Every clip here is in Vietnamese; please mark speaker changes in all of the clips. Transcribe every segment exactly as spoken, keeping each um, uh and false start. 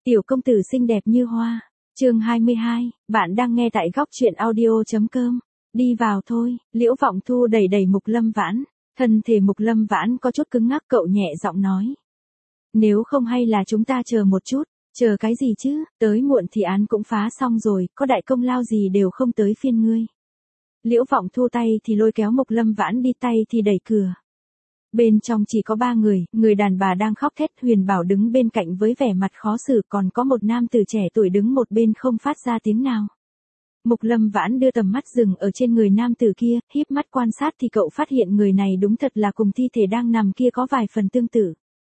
Speaker 1: Tiểu công tử xinh đẹp như hoa. Chương hai mươi hai, bạn đang nghe tại góc truyện audio.com. Đi vào thôi, Liễu Vọng Thu đẩy đẩy Mục Lâm Vãn. Thân thể Mục Lâm Vãn có chút cứng ngắc, cậu nhẹ giọng nói. Nếu không hay là chúng ta chờ một chút, chờ cái gì chứ, tới muộn thì án cũng phá xong rồi, có đại công lao gì đều không tới phiên ngươi. Liễu Vọng Thu tay thì lôi kéo Mục Lâm Vãn đi, tay thì đẩy cửa. Bên trong chỉ có ba người, người đàn bà đang khóc thét, Huyền Bảo đứng bên cạnh với vẻ mặt khó xử, còn có một nam tử trẻ tuổi đứng một bên không phát ra tiếng nào. Mục Lâm Vãn đưa tầm mắt dừng ở trên người nam tử kia, híp mắt quan sát thì cậu phát hiện người này đúng thật là cùng thi thể đang nằm kia có vài phần tương tự.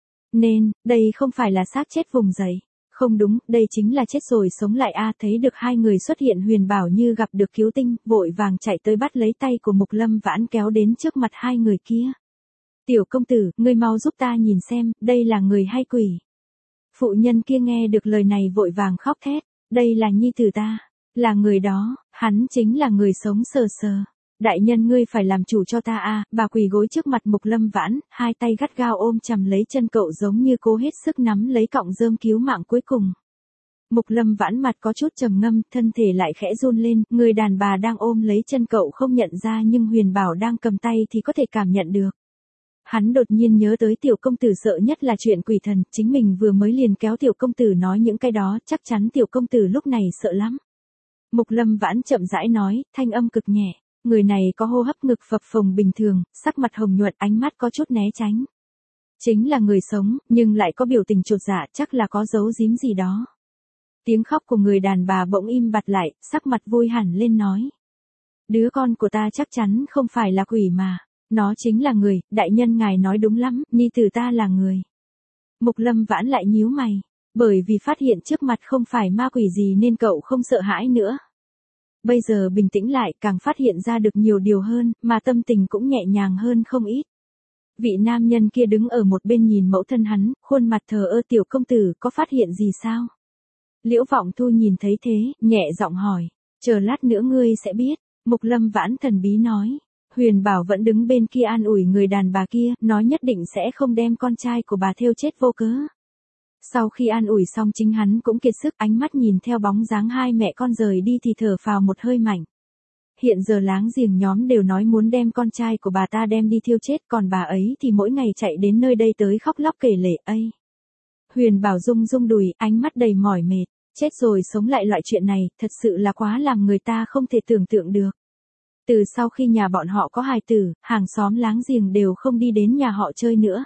Speaker 1: Nên, đây không phải là xác chết vùng dậy. Không đúng, đây chính là chết rồi sống lại a. Thấy được hai người xuất hiện, Huyền Bảo như gặp được cứu tinh, vội vàng chạy tới bắt lấy tay của Mục Lâm Vãn kéo đến trước mặt hai người kia. Tiểu công tử, ngươi mau giúp ta nhìn xem, đây là người hay quỷ. Phụ nhân kia nghe được lời này vội vàng khóc thét, đây là nhi tử ta, là người đó, hắn chính là người sống sờ sờ. Đại nhân ngươi phải làm chủ cho ta a. Bà quỳ gối trước mặt Mục Lâm Vãn, hai tay gắt gao ôm chầm lấy chân cậu giống như cố hết sức nắm lấy cọng rơm cứu mạng cuối cùng. Mục Lâm Vãn mặt có chút trầm ngâm, thân thể lại khẽ run lên, người đàn bà đang ôm lấy chân cậu không nhận ra nhưng Huyền Bảo đang cầm tay thì có thể cảm nhận được. Hắn đột nhiên nhớ tới tiểu công tử sợ nhất là chuyện quỷ thần, chính mình vừa mới liền kéo tiểu công tử nói những cái đó, chắc chắn tiểu công tử lúc này sợ lắm. Mục Lâm Vãn chậm rãi nói, thanh âm cực nhẹ, người này có hô hấp ngực phập phồng bình thường, sắc mặt hồng nhuận, ánh mắt có chút né tránh. Chính là người sống, nhưng lại có biểu tình chột dạ, chắc là có giấu giếm gì đó. Tiếng khóc của người đàn bà bỗng im bặt lại, sắc mặt vui hẳn lên nói. Đứa con của ta chắc chắn không phải là quỷ mà. Nó chính là người, đại nhân ngài nói đúng lắm, nhi tử ta là người. Mục Lâm Vãn lại nhíu mày, bởi vì phát hiện trước mặt không phải ma quỷ gì nên cậu không sợ hãi nữa. Bây giờ bình tĩnh lại, càng phát hiện ra được nhiều điều hơn, mà tâm tình cũng nhẹ nhàng hơn không ít. Vị nam nhân kia đứng ở một bên nhìn mẫu thân hắn, khuôn mặt thờ ơ. Tiểu công tử có phát hiện gì sao? Liễu Vọng Thu nhìn thấy thế, nhẹ giọng hỏi, chờ lát nữa ngươi sẽ biết. Mục Lâm Vãn thần bí nói. Huyền Bảo vẫn đứng bên kia an ủi người đàn bà kia, nói nhất định sẽ không đem con trai của bà thêu chết vô cớ. Sau khi an ủi xong chính hắn cũng kiệt sức, ánh mắt nhìn theo bóng dáng hai mẹ con rời đi thì thở phào một hơi mạnh. Hiện giờ láng giềng nhóm đều nói muốn đem con trai của bà ta đem đi thiêu chết, còn bà ấy thì mỗi ngày chạy đến nơi đây tới khóc lóc kể lể ấy. Huyền Bảo rung rung đùi, ánh mắt đầy mỏi mệt, chết rồi sống lại loại chuyện này, thật sự là quá làm người ta không thể tưởng tượng được. Từ sau khi nhà bọn họ có hài tử, hàng xóm láng giềng đều không đi đến nhà họ chơi nữa.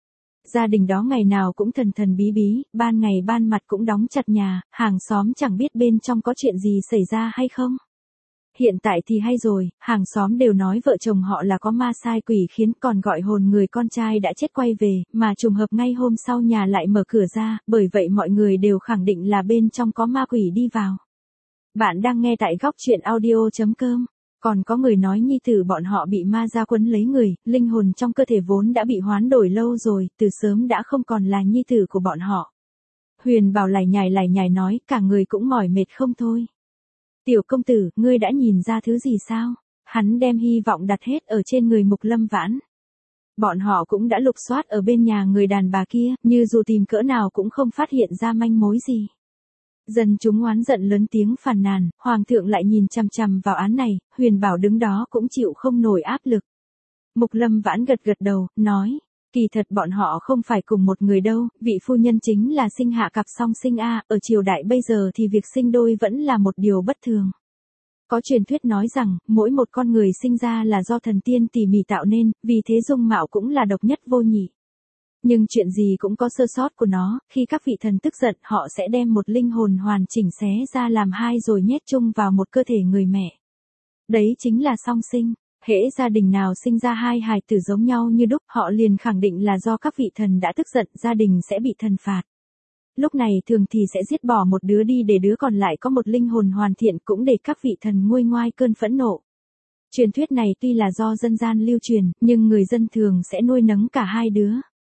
Speaker 1: Gia đình đó ngày nào cũng thần thần bí bí, ban ngày ban mặt cũng đóng chặt nhà, hàng xóm chẳng biết bên trong có chuyện gì xảy ra hay không. Hiện tại thì hay rồi, hàng xóm đều nói vợ chồng họ là có ma sai quỷ khiến, còn gọi hồn người con trai đã chết quay về, mà trùng hợp ngay hôm sau nhà lại mở cửa ra, bởi vậy mọi người đều khẳng định là bên trong có ma quỷ đi vào. Bạn đang nghe tại góc truyện audio.com. Còn có người nói nhi tử bọn họ bị ma gia quấn lấy người, linh hồn trong cơ thể vốn đã bị hoán đổi lâu rồi, từ sớm đã không còn là nhi tử của bọn họ. Huyền Bảo lải nhải lải nhải nói, cả người cũng mỏi mệt không thôi. Tiểu công tử, ngươi đã nhìn ra thứ gì sao? Hắn đem hy vọng đặt hết ở trên người Mục Lâm Vãn. Bọn họ cũng đã lục soát ở bên nhà người đàn bà kia, như dù tìm cỡ nào cũng không phát hiện ra manh mối gì. Dân chúng oán giận lớn tiếng phàn nàn, hoàng thượng lại nhìn chằm chằm vào án này, Huyền Bảo đứng đó cũng chịu không nổi áp lực. Mục Lâm Vãn gật gật đầu, nói, kỳ thật bọn họ không phải cùng một người đâu, vị phu nhân chính là sinh hạ cặp song sinh a, ở triều đại bây giờ thì việc sinh đôi vẫn là một điều bất thường. Có truyền thuyết nói rằng, mỗi một con người sinh ra là do thần tiên tỉ mỉ tạo nên, vì thế dung mạo cũng là độc nhất vô nhị. Nhưng chuyện gì cũng có sơ sót của nó, khi các vị thần tức giận họ sẽ đem một linh hồn hoàn chỉnh xé ra làm hai rồi nhét chung vào một cơ thể người mẹ. Đấy chính là song sinh, hễ gia đình nào sinh ra hai hài tử giống nhau như đúc họ liền khẳng định là do các vị thần đã tức giận, gia đình sẽ bị thần phạt. Lúc này thường thì sẽ giết bỏ một đứa đi để đứa còn lại có một linh hồn hoàn thiện cũng để các vị thần nguôi ngoai cơn phẫn nộ. Truyền thuyết này tuy là do dân gian lưu truyền, nhưng người dân thường sẽ nuôi nấng cả hai đứa.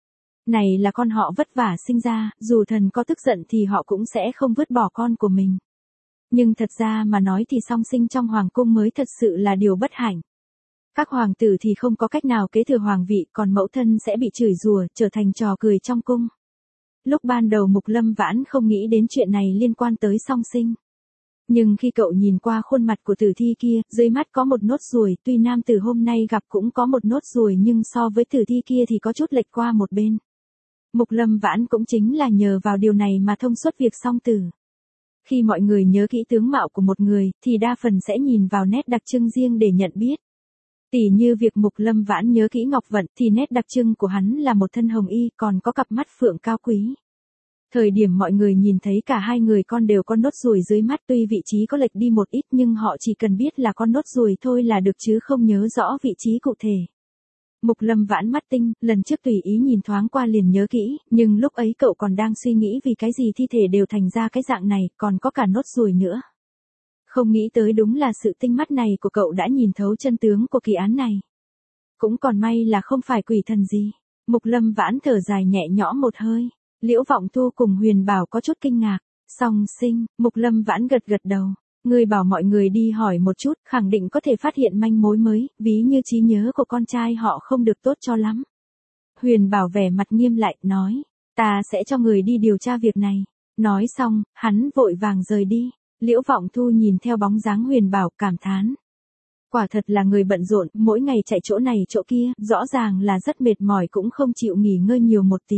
Speaker 1: Này là con họ vất vả sinh ra, dù thần có tức giận thì họ cũng sẽ không vứt bỏ con của mình. Nhưng thật ra mà nói thì song sinh trong hoàng cung mới thật sự là điều bất hạnh. Các hoàng tử thì không có cách nào kế thừa hoàng vị, còn mẫu thân sẽ bị chửi rủa, trở thành trò cười trong cung. Lúc ban đầu Mục Lâm Vãn không nghĩ đến chuyện này liên quan tới song sinh. Nhưng khi cậu nhìn qua khuôn mặt của tử thi kia, dưới mắt có một nốt ruồi, tuy nam tử hôm nay gặp cũng có một nốt ruồi nhưng so với tử thi kia thì có chút lệch qua một bên. Mục Lâm Vãn cũng chính là nhờ vào điều này mà thông suốt việc song tử. Khi mọi người nhớ kỹ tướng mạo của một người, thì đa phần sẽ nhìn vào nét đặc trưng riêng để nhận biết. Tỉ như việc Mục Lâm Vãn nhớ kỹ Ngọc Vận thì nét đặc trưng của hắn là một thân hồng y còn có cặp mắt phượng cao quý. Thời điểm mọi người nhìn thấy cả hai người con đều có nốt ruồi dưới mắt, tuy vị trí có lệch đi một ít nhưng họ chỉ cần biết là con nốt ruồi thôi là được chứ không nhớ rõ vị trí cụ thể. Mục Lâm Vãn mắt tinh, lần trước tùy ý nhìn thoáng qua liền nhớ kỹ, nhưng lúc ấy cậu còn đang suy nghĩ vì cái gì thi thể đều thành ra cái dạng này, còn có cả nốt ruồi nữa. Không nghĩ tới đúng là sự tinh mắt này của cậu đã nhìn thấu chân tướng của kỳ án này. Cũng còn may là không phải quỷ thần gì. Mục Lâm Vãn thở dài nhẹ nhõm một hơi. Liễu Vọng Thu cùng Huyền Bảo có chút kinh ngạc. Song sinh, Mục Lâm Vãn gật gật đầu. Người bảo mọi người đi hỏi một chút, khẳng định có thể phát hiện manh mối mới, ví như trí nhớ của con trai họ không được tốt cho lắm. Huyền Bảo vẻ mặt nghiêm lại, nói, ta sẽ cho người đi điều tra việc này. Nói xong, hắn vội vàng rời đi. Liễu Vọng Thu nhìn theo bóng dáng Huyền Bảo cảm thán. Quả thật là người bận rộn, mỗi ngày chạy chỗ này chỗ kia, rõ ràng là rất mệt mỏi cũng không chịu nghỉ ngơi nhiều một tí.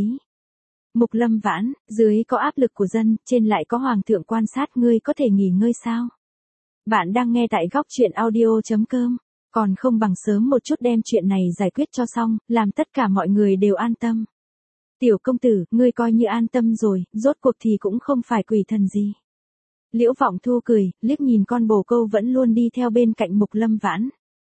Speaker 1: Mục Lâm Vãn, dưới có áp lực của dân, trên lại có hoàng thượng quan sát, ngươi có thể nghỉ ngơi sao? Bạn đang nghe tại góc truyện audio chấm com, còn không bằng sớm một chút đem chuyện này giải quyết cho xong, làm tất cả mọi người đều an tâm. Tiểu công tử, ngươi coi như an tâm rồi, rốt cuộc thì cũng không phải quỷ thần gì. Liễu Vọng Thu cười, liếc nhìn con bồ câu vẫn luôn đi theo bên cạnh Mục Lâm Vãn.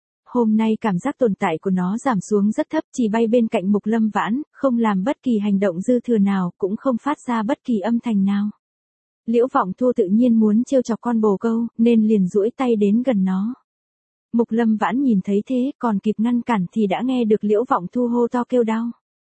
Speaker 1: Hôm nay cảm giác tồn tại của nó giảm xuống rất thấp, chỉ bay bên cạnh Mục Lâm Vãn, không làm bất kỳ hành động dư thừa nào, cũng không phát ra bất kỳ âm thanh nào. Liễu Vọng Thu tự nhiên muốn trêu chọc con bồ câu, nên liền duỗi tay đến gần nó. Mục Lâm Vãn nhìn thấy thế, còn kịp ngăn cản thì đã nghe được Liễu Vọng Thu hô to kêu đau.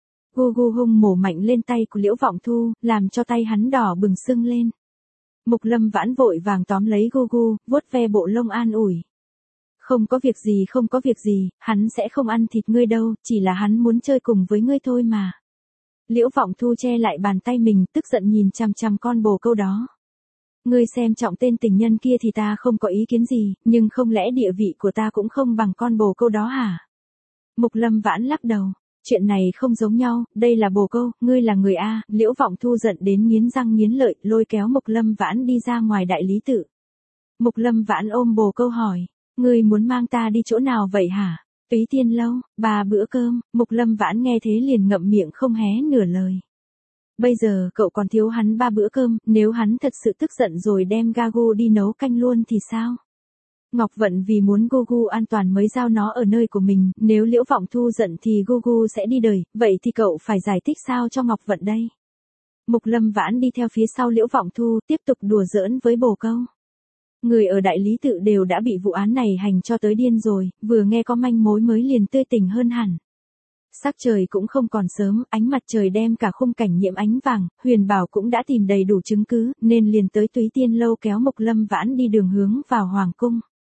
Speaker 1: Gu gu hung mổ mạnh lên tay của Liễu Vọng Thu, làm cho tay hắn đỏ bừng sưng lên. Mục Lâm Vãn vội vàng tóm lấy Gu gu, vuốt ve bộ lông an ủi. Không có việc gì không có việc gì, hắn sẽ không ăn thịt ngươi đâu, chỉ là hắn muốn chơi cùng với ngươi thôi mà. Liễu Vọng Thu che lại bàn tay mình, tức giận nhìn chằm chằm con bồ câu đó. Ngươi xem trọng tên tình nhân kia thì ta không có ý kiến gì, nhưng không lẽ địa vị của ta cũng không bằng con bồ câu đó hả? Mục Lâm Vãn lắc đầu. Chuyện này không giống nhau, đây là bồ câu, ngươi là người A. Liễu Vọng Thu giận đến nghiến răng nghiến lợi, lôi kéo Mục Lâm Vãn đi ra ngoài đại lý tự. Mục Lâm Vãn ôm bồ câu hỏi, ngươi muốn mang ta đi chỗ nào vậy hả? Túy Tiên lâu, ba bữa cơm. Mục Lâm Vãn nghe thế liền ngậm miệng không hé nửa lời. Bây giờ cậu còn thiếu hắn ba bữa cơm, nếu hắn thật sự tức giận rồi đem Gagu đi nấu canh luôn thì sao? Ngọc Vận vì muốn Gugu an toàn mới giao nó ở nơi của mình, nếu Liễu Vọng Thu giận thì Gugu sẽ đi đời, vậy thì cậu phải giải thích sao cho Ngọc Vận đây? Mục Lâm Vãn đi theo phía sau Liễu Vọng Thu, tiếp tục đùa giỡn với bồ câu. Người ở đại lý tự đều đã bị vụ án này hành cho tới điên rồi, vừa nghe có manh mối mới liền tươi tỉnh hơn hẳn. Sắc trời cũng không còn sớm, ánh mặt trời đem cả khung cảnh nhiễm ánh vàng, Huyền Bảo cũng đã tìm đầy đủ chứng cứ, nên liền tới Túy Tiên lâu kéo Mục Lâm Vãn đi đường hướng vào Hoàng cung.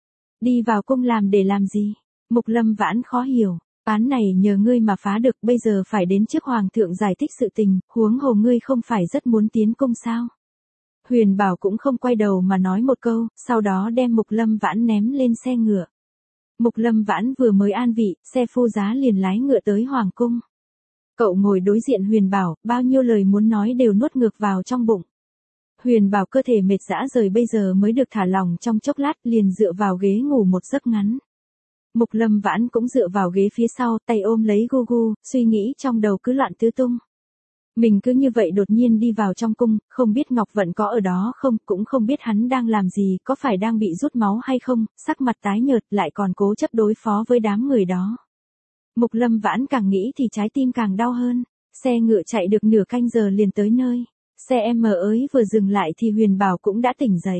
Speaker 1: Đi vào cung làm để làm gì? Mục Lâm Vãn khó hiểu, án này nhờ ngươi mà phá được, bây giờ phải đến trước Hoàng thượng giải thích sự tình, huống hồ ngươi không phải rất muốn tiến cung sao? Huyền Bảo cũng không quay đầu mà nói một câu, sau đó đem Mục Lâm Vãn ném lên xe ngựa. Mục Lâm Vãn vừa mới an vị, xe phu giá liền lái ngựa tới Hoàng cung. Cậu ngồi đối diện Huyền Bảo, bao nhiêu lời muốn nói đều nuốt ngược vào trong bụng. Huyền Bảo cơ thể mệt rã rời bây giờ mới được thả lỏng trong chốc lát, liền dựa vào ghế ngủ một giấc ngắn. Mục Lâm Vãn cũng dựa vào ghế phía sau, tay ôm lấy Gugu, suy nghĩ trong đầu cứ loạn tứ tung. Mình cứ như vậy đột nhiên đi vào trong cung, không biết Ngọc Vận có ở đó không, cũng không biết hắn đang làm gì, có phải đang bị rút máu hay không, sắc mặt tái nhợt lại còn cố chấp đối phó với đám người đó. Mục Lâm Vãn càng nghĩ thì trái tim càng đau hơn, xe ngựa chạy được nửa canh giờ liền tới nơi. Xe em mờ ới vừa dừng lại thì Huyền Bảo cũng đã tỉnh dậy.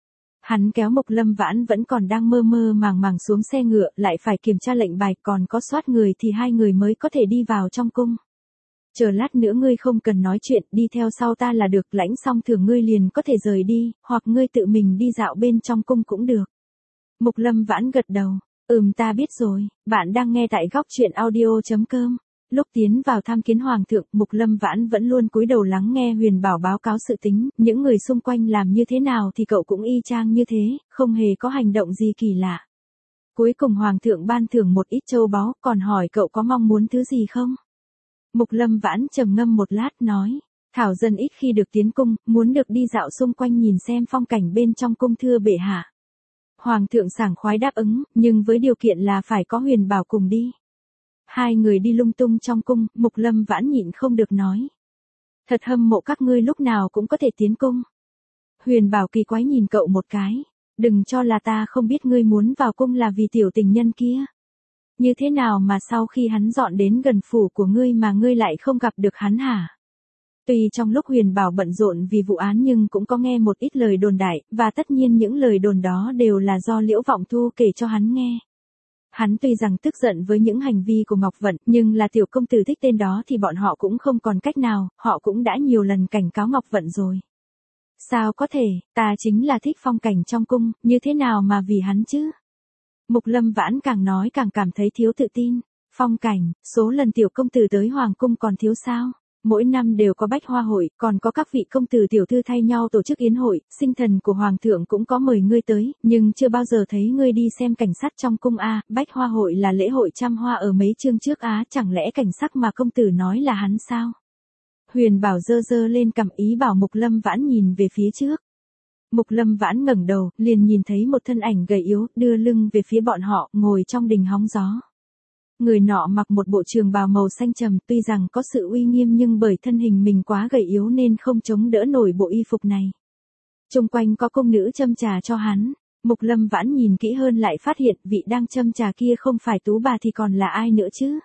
Speaker 1: Hắn kéo Mục Lâm Vãn vẫn còn đang mơ mơ màng màng xuống xe ngựa, lại phải kiểm tra lệnh bài, còn có soát người thì hai người mới có thể đi vào trong cung. Chờ lát nữa ngươi không cần nói chuyện, đi theo sau ta là được, lãnh xong thưởng ngươi liền có thể rời đi, hoặc ngươi tự mình đi dạo bên trong cung cũng được. Mục Lâm Vãn gật đầu, ừm ta biết rồi, bạn đang nghe tại góc truyện audio chấm com. Lúc tiến vào tham kiến hoàng thượng, Mục Lâm Vãn vẫn luôn cúi đầu lắng nghe Huyền Bảo báo cáo sự tính, những người xung quanh làm như thế nào thì cậu cũng y chang như thế, không hề có hành động gì kỳ lạ. Cuối cùng hoàng thượng ban thưởng một ít châu báu, còn hỏi cậu có mong muốn thứ gì không? Mục Lâm Vãn trầm ngâm một lát nói, thảo dân ít khi được tiến cung, muốn được đi dạo xung quanh nhìn xem phong cảnh bên trong cung thưa bệ hạ. Hoàng thượng sảng khoái đáp ứng, nhưng với điều kiện là phải có Huyền Bảo cùng đi. Hai người đi lung tung trong cung, Mục Lâm Vãn nhịn không được nói. Thật hâm mộ các ngươi lúc nào cũng có thể tiến cung. Huyền Bảo kỳ quái nhìn cậu một cái. Đừng cho là ta không biết ngươi muốn vào cung là vì tiểu tình nhân kia. Như thế nào mà sau khi hắn dọn đến gần phủ của ngươi mà ngươi lại không gặp được hắn hả? Tuy trong lúc Huyền Bảo bận rộn vì vụ án nhưng cũng có nghe một ít lời đồn đại, và tất nhiên những lời đồn đó đều là do Liễu Vọng Thu kể cho hắn nghe. Hắn tuy rằng tức giận với những hành vi của Ngọc Vận, nhưng là tiểu công tử thích tên đó thì bọn họ cũng không còn cách nào, họ cũng đã nhiều lần cảnh cáo Ngọc Vận rồi. Sao có thể, ta chính là thích phong cảnh trong cung, như thế nào mà vì hắn chứ? Mục Lâm Vãn càng nói càng cảm thấy thiếu tự tin. Phong cảnh, số lần tiểu công tử tới hoàng cung còn thiếu sao? Mỗi năm đều có bách hoa hội, còn có các vị công tử tiểu thư thay nhau tổ chức yến hội, sinh thần của hoàng thượng cũng có mời ngươi tới, nhưng chưa bao giờ thấy ngươi đi xem cảnh sắc trong cung a. Bách hoa hội là lễ hội trăm hoa ở mấy chương trước á, chẳng lẽ cảnh sắc mà công tử nói là hắn sao? Huyền Bảo giơ giơ lên cằm ý bảo Mục Lâm Vãn nhìn về phía trước. Mục Lâm Vãn ngẩng đầu, liền nhìn thấy một thân ảnh gầy yếu, đưa lưng về phía bọn họ, ngồi trong đình hóng gió. Người nọ mặc một bộ trường bào màu xanh trầm, tuy rằng có sự uy nghiêm nhưng bởi thân hình mình quá gầy yếu nên không chống đỡ nổi bộ y phục này. Xung quanh có cung nữ châm trà cho hắn. Mục Lâm Vãn nhìn kỹ hơn lại phát hiện vị đang châm trà kia không phải Tú bà thì còn là ai nữa chứ?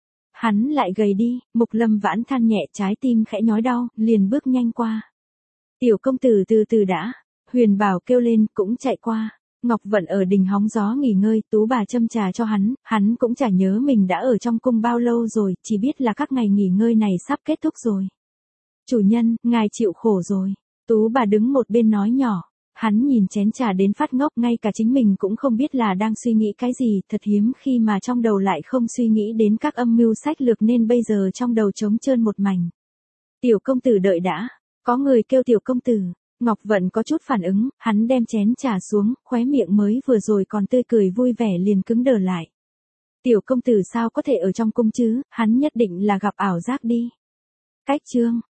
Speaker 1: Hắn lại gầy đi, Mục Lâm Vãn than nhẹ, trái tim khẽ nhói đau, liền bước nhanh qua. Tiểu công tử từ từ đã, Huyền Bảo kêu lên, cũng chạy qua. Ngọc Vận ở đình hóng gió nghỉ ngơi, Tú bà châm trà cho hắn, hắn cũng chả nhớ mình đã ở trong cung bao lâu rồi, chỉ biết là các ngày nghỉ ngơi này sắp kết thúc rồi. Chủ nhân, ngài chịu khổ rồi. Tú bà đứng một bên nói nhỏ. Hắn nhìn chén trà đến phát ngốc, ngay cả chính mình cũng không biết là đang suy nghĩ cái gì, thật hiếm khi mà trong đầu lại không suy nghĩ đến các âm mưu sách lược nên bây giờ trong đầu trống trơn một mảnh. Tiểu công tử đợi đã, có người kêu tiểu công tử. Ngọc Vận có chút phản ứng, hắn đem chén trà xuống, khóe miệng mới vừa rồi còn tươi cười vui vẻ liền cứng đờ lại. Tiểu công tử sao có thể ở trong cung chứ, hắn nhất định là gặp ảo giác đi. Cách chương